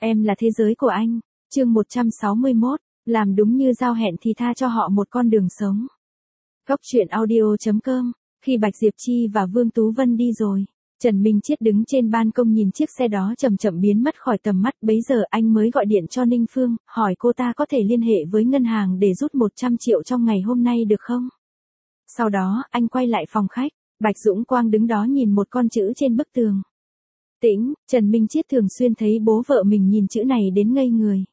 Em là thế giới của anh. Chương 161, làm đúng như giao hẹn thì tha cho họ một con đường sống. Góc truyện audio.com. Khi Bạch Diệp Chi và Vương Tú Vân đi rồi, Trần Minh Chiết đứng trên ban công nhìn chiếc xe đó chậm chậm biến mất khỏi tầm mắt. Bấy giờ anh mới gọi điện cho Ninh Phương, hỏi cô ta có thể liên hệ với ngân hàng để rút 100 triệu trong ngày hôm nay được không? Sau đó, anh quay lại phòng khách, Bạch Dũng Quang đứng đó nhìn một con chữ trên bức tường. Tĩnh. Trần Minh Chiết thường xuyên thấy bố vợ mình nhìn chữ này đến ngây người.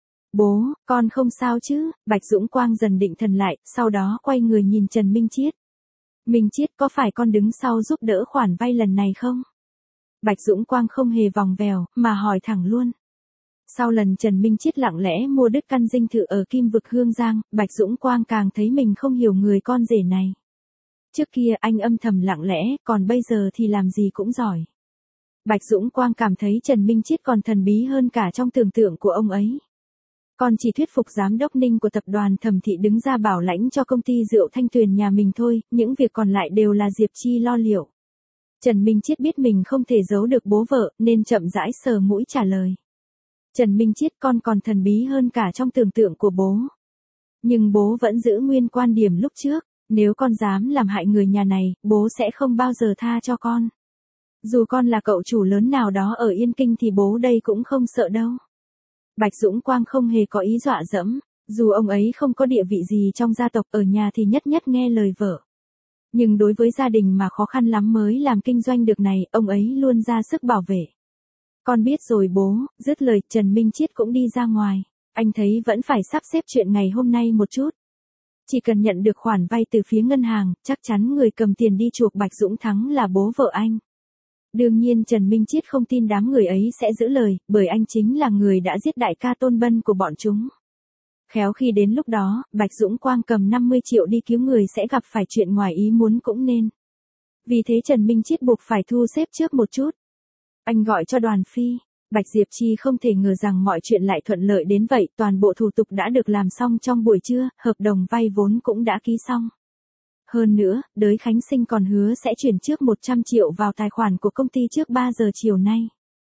Bố, con không sao chứ? Bạch Dũng Quang dần định thần lại, sau đó quay người nhìn Trần Minh Chiết. Minh Chiết, có phải con đứng sau giúp đỡ khoản vay lần này không? Bạch Dũng Quang không hề vòng vèo, mà hỏi thẳng luôn. Sau lần Trần Minh Chiết lặng lẽ mua đứt căn dinh thự ở Kim Vực Hương Giang, Bạch Dũng Quang càng thấy mình không hiểu người con rể này. Trước kia anh âm thầm lặng lẽ, còn bây giờ thì làm gì cũng giỏi. Bạch Dũng Quang cảm thấy Trần Minh Chiết còn thần bí hơn cả trong tưởng tượng của ông ấy. Con chỉ thuyết phục giám đốc Ninh của tập đoàn Thẩm Thị đứng ra bảo lãnh cho công ty rượu Thanh Tuyền nhà mình thôi, những việc còn lại đều là Diệp Chi lo liệu. Trần Minh Chiết biết mình không thể giấu được bố vợ, nên chậm rãi sờ mũi trả lời. Trần Minh Chiết, con còn thần bí hơn cả trong tưởng tượng của bố. Nhưng bố vẫn giữ nguyên quan điểm lúc trước, nếu con dám làm hại người nhà này, bố sẽ không bao giờ tha cho con. Dù con là cậu chủ lớn nào đó ở Yên Kinh thì bố đây cũng không sợ đâu. Bạch Dũng Quang không hề có ý dọa dẫm, dù ông ấy không có địa vị gì trong gia tộc, ở nhà thì nhất nhất nghe lời vợ. Nhưng đối với gia đình mà khó khăn lắm mới làm kinh doanh được này, ông ấy luôn ra sức bảo vệ. Con biết rồi bố. Dứt lời, Trần Minh Chiết cũng đi ra ngoài. Anh thấy vẫn phải sắp xếp chuyện ngày hôm nay một chút. Chỉ cần nhận được khoản vay từ phía ngân hàng, chắc chắn người cầm tiền đi chuộc Bạch Dũng Thắng là bố vợ anh. Đương nhiên Trần Minh Chiết không tin đám người ấy sẽ giữ lời, bởi anh chính là người đã giết đại ca Tôn Bân của bọn chúng. Khéo khi đến lúc đó, Bạch Dũng Quang cầm 50 triệu đi cứu người sẽ gặp phải chuyện ngoài ý muốn cũng nên. Vì thế Trần Minh Chiết buộc phải thu xếp trước một chút. Anh gọi cho Đoàn Phi. Bạch Diệp Chi không thể ngờ rằng mọi chuyện lại thuận lợi đến vậy, toàn bộ thủ tục đã được làm xong trong buổi trưa, hợp đồng vay vốn cũng đã ký xong. Hơn nữa, Đới Khánh Sinh còn hứa sẽ chuyển trước 100 triệu vào tài khoản của công ty trước 3 giờ chiều nay.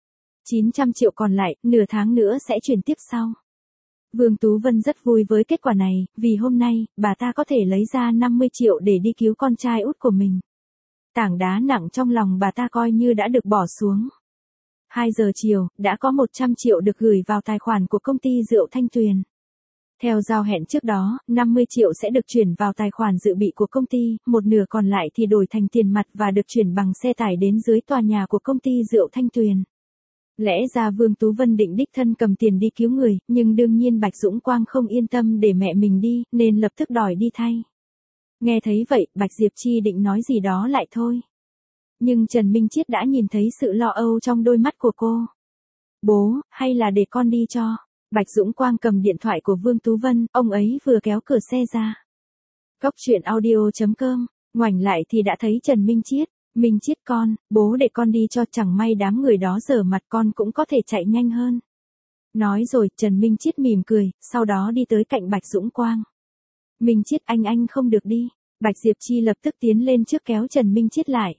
900 triệu còn lại, nửa tháng nữa sẽ chuyển tiếp sau. Vương Tú Vân rất vui với kết quả này, vì hôm nay, bà ta có thể lấy ra 50 triệu để đi cứu con trai út của mình. Tảng đá nặng trong lòng bà ta coi như đã được bỏ xuống. 2 giờ chiều, đã có 100 triệu được gửi vào tài khoản của công ty rượu Thanh Tuyền. Theo giao hẹn trước đó, 50 triệu sẽ được chuyển vào tài khoản dự bị của công ty, một nửa còn lại thì đổi thành tiền mặt và được chuyển bằng xe tải đến dưới tòa nhà của công ty rượu Thanh Tuyền. Lẽ ra Vương Tú Vân định đích thân cầm tiền đi cứu người, nhưng đương nhiên Bạch Dũng Quang không yên tâm để mẹ mình đi, nên lập tức đòi đi thay. Nghe thấy vậy, Bạch Diệp Chi định nói gì đó lại thôi. Nhưng Trần Minh Chiết đã nhìn thấy sự lo âu trong đôi mắt của cô. Bố, hay là để con đi cho? Bạch Dũng Quang cầm điện thoại của Vương Tú Vân, ông ấy vừa kéo cửa xe ra. Góc truyện audio.com, ngoảnh lại thì đã thấy Trần Minh Chiết. Minh Chiết con, bố để con đi cho, chẳng may đám người đó giở mặt con cũng có thể chạy nhanh hơn. Nói rồi, Trần Minh Chiết mỉm cười, sau đó đi tới cạnh Bạch Dũng Quang. Minh Chiết, anh không được đi. Bạch Diệp Chi lập tức tiến lên trước kéo Trần Minh Chiết lại.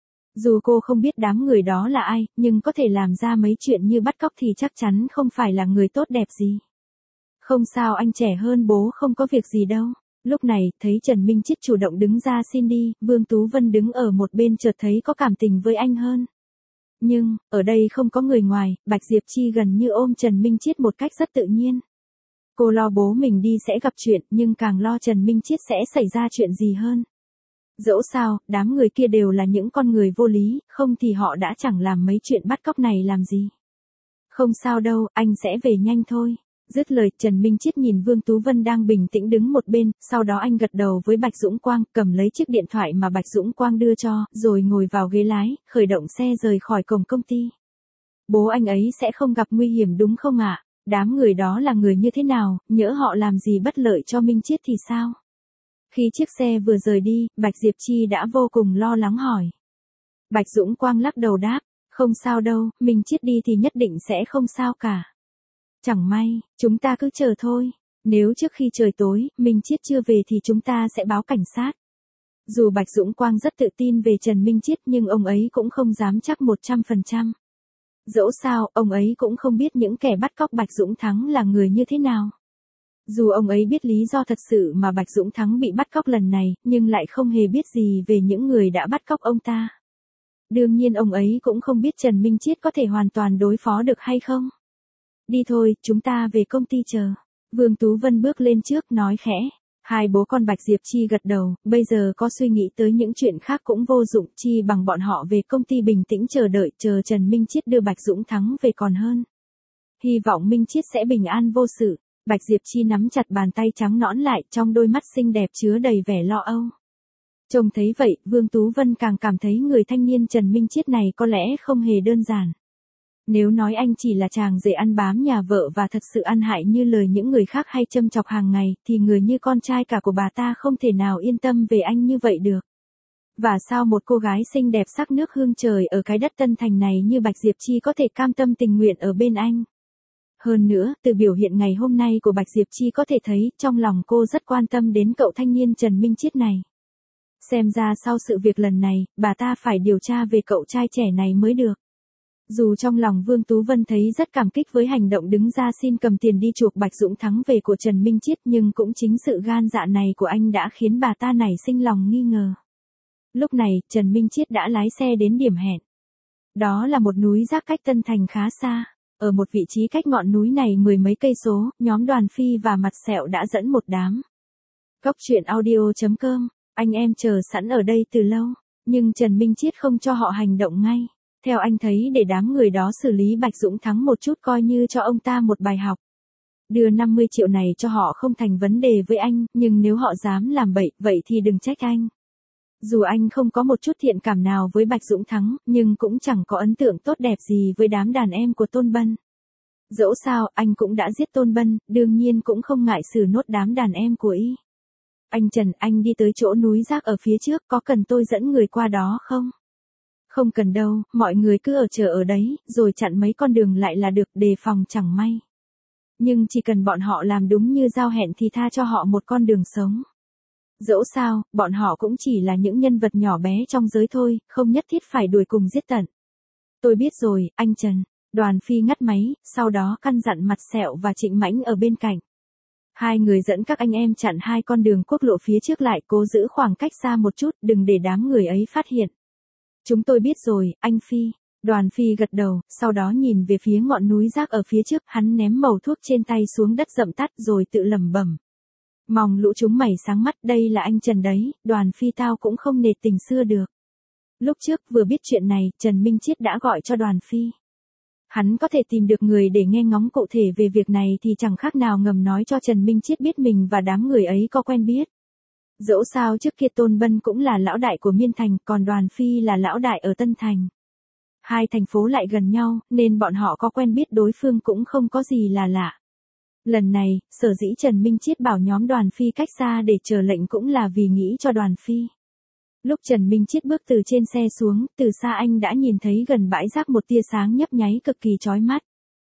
Dù cô không biết đám người đó là ai, nhưng có thể làm ra mấy chuyện như bắt cóc thì chắc chắn không phải là người tốt đẹp gì. Không sao, anh trẻ hơn bố, không có việc gì đâu. Lúc này, thấy Trần Minh Chiết chủ động đứng ra xin đi, Vương Tú Vân đứng ở một bên chợt thấy có cảm tình với anh hơn. Nhưng, ở đây không có người ngoài, Bạch Diệp Chi gần như ôm Trần Minh Chiết một cách rất tự nhiên. Cô lo bố mình đi sẽ gặp chuyện, nhưng càng lo Trần Minh Chiết sẽ xảy ra chuyện gì hơn. Dẫu sao, đám người kia đều là những con người vô lý, không thì họ đã chẳng làm mấy chuyện bắt cóc này làm gì. Không sao đâu, anh sẽ về nhanh thôi. Dứt lời, Trần Minh Chiết nhìn Vương Tú Vân đang bình tĩnh đứng một bên, sau đó anh gật đầu với Bạch Dũng Quang, cầm lấy chiếc điện thoại mà Bạch Dũng Quang đưa cho, rồi ngồi vào ghế lái, khởi động xe rời khỏi cổng công ty. Bố anh ấy sẽ không gặp nguy hiểm đúng không ạ? Đám người đó là người như thế nào, nhỡ họ làm gì bất lợi cho Minh Chiết thì sao? Khi chiếc xe vừa rời đi, Bạch Diệp Chi đã vô cùng lo lắng hỏi. Bạch Dũng Quang lắc đầu đáp, không sao đâu, Minh Chiết đi thì nhất định sẽ không sao cả. Chẳng may, chúng ta cứ chờ thôi. Nếu trước khi trời tối, Minh Chiết chưa về thì chúng ta sẽ báo cảnh sát. Dù Bạch Dũng Quang rất tự tin về Trần Minh Chiết nhưng ông ấy cũng không dám chắc 100%. Dẫu sao, ông ấy cũng không biết những kẻ bắt cóc Bạch Dũng Thắng là người như thế nào. Dù ông ấy biết lý do thật sự mà Bạch Dũng Thắng bị bắt cóc lần này, nhưng lại không hề biết gì về những người đã bắt cóc ông ta. Đương nhiên ông ấy cũng không biết Trần Minh Chiết có thể hoàn toàn đối phó được hay không. Đi thôi, chúng ta về công ty chờ. Vương Tú Vân bước lên trước nói khẽ. Hai bố con Bạch Diệp Chi gật đầu, bây giờ có suy nghĩ tới những chuyện khác cũng vô dụng, chi bằng bọn họ về công ty bình tĩnh chờ đợi, chờ Trần Minh Chiết đưa Bạch Dũng Thắng về còn hơn. Hy vọng Minh Chiết sẽ bình an vô sự. Bạch Diệp Chi nắm chặt bàn tay trắng nõn lại, trong đôi mắt xinh đẹp chứa đầy vẻ lo âu. Trông thấy vậy, Vương Tú Vân càng cảm thấy người thanh niên Trần Minh Chiết này có lẽ không hề đơn giản. Nếu nói anh chỉ là chàng rể ăn bám nhà vợ và thật sự ăn hại như lời những người khác hay châm chọc hàng ngày, thì người như con trai cả của bà ta không thể nào yên tâm về anh như vậy được. Và sao một cô gái xinh đẹp sắc nước hương trời ở cái đất Tân Thành này như Bạch Diệp Chi có thể cam tâm tình nguyện ở bên anh? Hơn nữa, từ biểu hiện ngày hôm nay của Bạch Diệp Chi có thể thấy, trong lòng cô rất quan tâm đến cậu thanh niên Trần Minh Chiết này. Xem ra sau sự việc lần này, bà ta phải điều tra về cậu trai trẻ này mới được. Dù trong lòng Vương Tú Vân thấy rất cảm kích với hành động đứng ra xin cầm tiền đi chuộc Bạch Dũng Thắng về của Trần Minh Chiết, nhưng cũng chính sự gan dạ này của anh đã khiến bà ta nảy sinh lòng nghi ngờ. Lúc này, Trần Minh Chiết đã lái xe đến điểm hẹn. Đó là một núi rác cách Tân Thành khá xa. Ở một vị trí cách ngọn núi này mười mấy cây số, nhóm Đoàn Phi và Mặt Sẹo đã dẫn một đám. Cốc truyện audio.com, anh em chờ sẵn ở đây từ lâu, nhưng Trần Minh Chiết không cho họ hành động ngay. Theo anh thấy để đám người đó xử lý Bạch Dũng Thắng một chút coi như cho ông ta một bài học. Đưa 50 triệu này cho họ không thành vấn đề với anh, nhưng nếu họ dám làm bậy, vậy thì đừng trách anh. Dù anh không có một chút thiện cảm nào với Bạch Dũng Thắng, nhưng cũng chẳng có ấn tượng tốt đẹp gì với đám đàn em của Tôn Bân. Dẫu sao, anh cũng đã giết Tôn Bân, đương nhiên cũng không ngại xử nốt đám đàn em của y. Anh Trần, anh đi tới chỗ núi rác ở phía trước, có cần tôi dẫn người qua đó không? Không cần đâu, mọi người cứ chờ ở đấy, rồi chặn mấy con đường lại là được, đề phòng chẳng may. Nhưng chỉ cần bọn họ làm đúng như giao hẹn thì tha cho họ một con đường sống. Dẫu sao, bọn họ cũng chỉ là những nhân vật nhỏ bé trong giới thôi, không nhất thiết phải đuổi cùng giết tận. Tôi biết rồi, anh Trần. Đoàn Phi ngắt máy, sau đó căn dặn Mặt Sẹo và Trịnh Mãnh ở bên cạnh. Hai người dẫn các anh em chặn hai con đường quốc lộ phía trước lại, cố giữ khoảng cách xa một chút, đừng để đám người ấy phát hiện. Chúng tôi biết rồi, anh Phi. Đoàn Phi gật đầu, sau đó nhìn về phía ngọn núi rác ở phía trước, hắn ném mẩu thuốc trên tay xuống đất dậm tắt rồi tự lẩm bẩm. Mòng lũ chúng mày sáng mắt, đây là anh Trần đấy, Đoàn Phi tao cũng không nể tình xưa được. Lúc trước vừa biết chuyện này, Trần Minh Chiết đã gọi cho Đoàn Phi. Hắn có thể tìm được người để nghe ngóng cụ thể về việc này thì chẳng khác nào ngầm nói cho Trần Minh Chiết biết mình và đám người ấy có quen biết. Dẫu sao trước kia Tôn Bân cũng là lão đại của Miên Thành, còn Đoàn Phi là lão đại ở Tân Thành. Hai thành phố lại gần nhau, nên bọn họ có quen biết đối phương cũng không có gì là lạ. Lần này, sở dĩ Trần Minh Chiết bảo nhóm Đoàn Phi cách xa để chờ lệnh cũng là vì nghĩ cho Đoàn Phi. Lúc Trần Minh Chiết bước từ trên xe xuống, từ xa anh đã nhìn thấy gần bãi rác một tia sáng nhấp nháy cực kỳ chói mắt.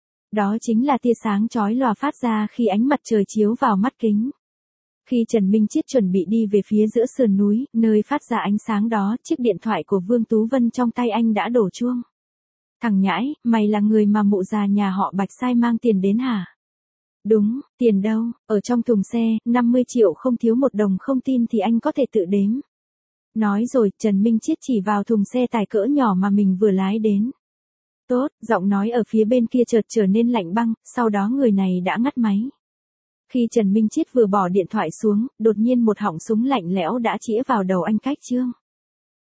Đó chính là tia sáng chói lòa phát ra khi ánh mặt trời chiếu vào mắt kính. Khi Trần Minh Chiết chuẩn bị đi về phía giữa sườn núi, nơi phát ra ánh sáng đó, chiếc điện thoại của Vương Tú Vân trong tay anh đã đổ chuông. Thằng nhãi, mày là người mà mụ già nhà họ Bạch sai mang tiền đến hả? Đúng, tiền đâu, ở trong thùng xe, 50 triệu không thiếu một đồng, không tin thì anh có thể tự đếm. Nói rồi, Trần Minh Chiết chỉ vào thùng xe tải cỡ nhỏ mà mình vừa lái đến. Tốt, giọng nói ở phía bên kia chợt trở nên lạnh băng, sau đó người này đã ngắt máy. Khi Trần Minh Chiết vừa bỏ điện thoại xuống, đột nhiên một họng súng lạnh lẽo đã chĩa vào đầu anh Cách Trương.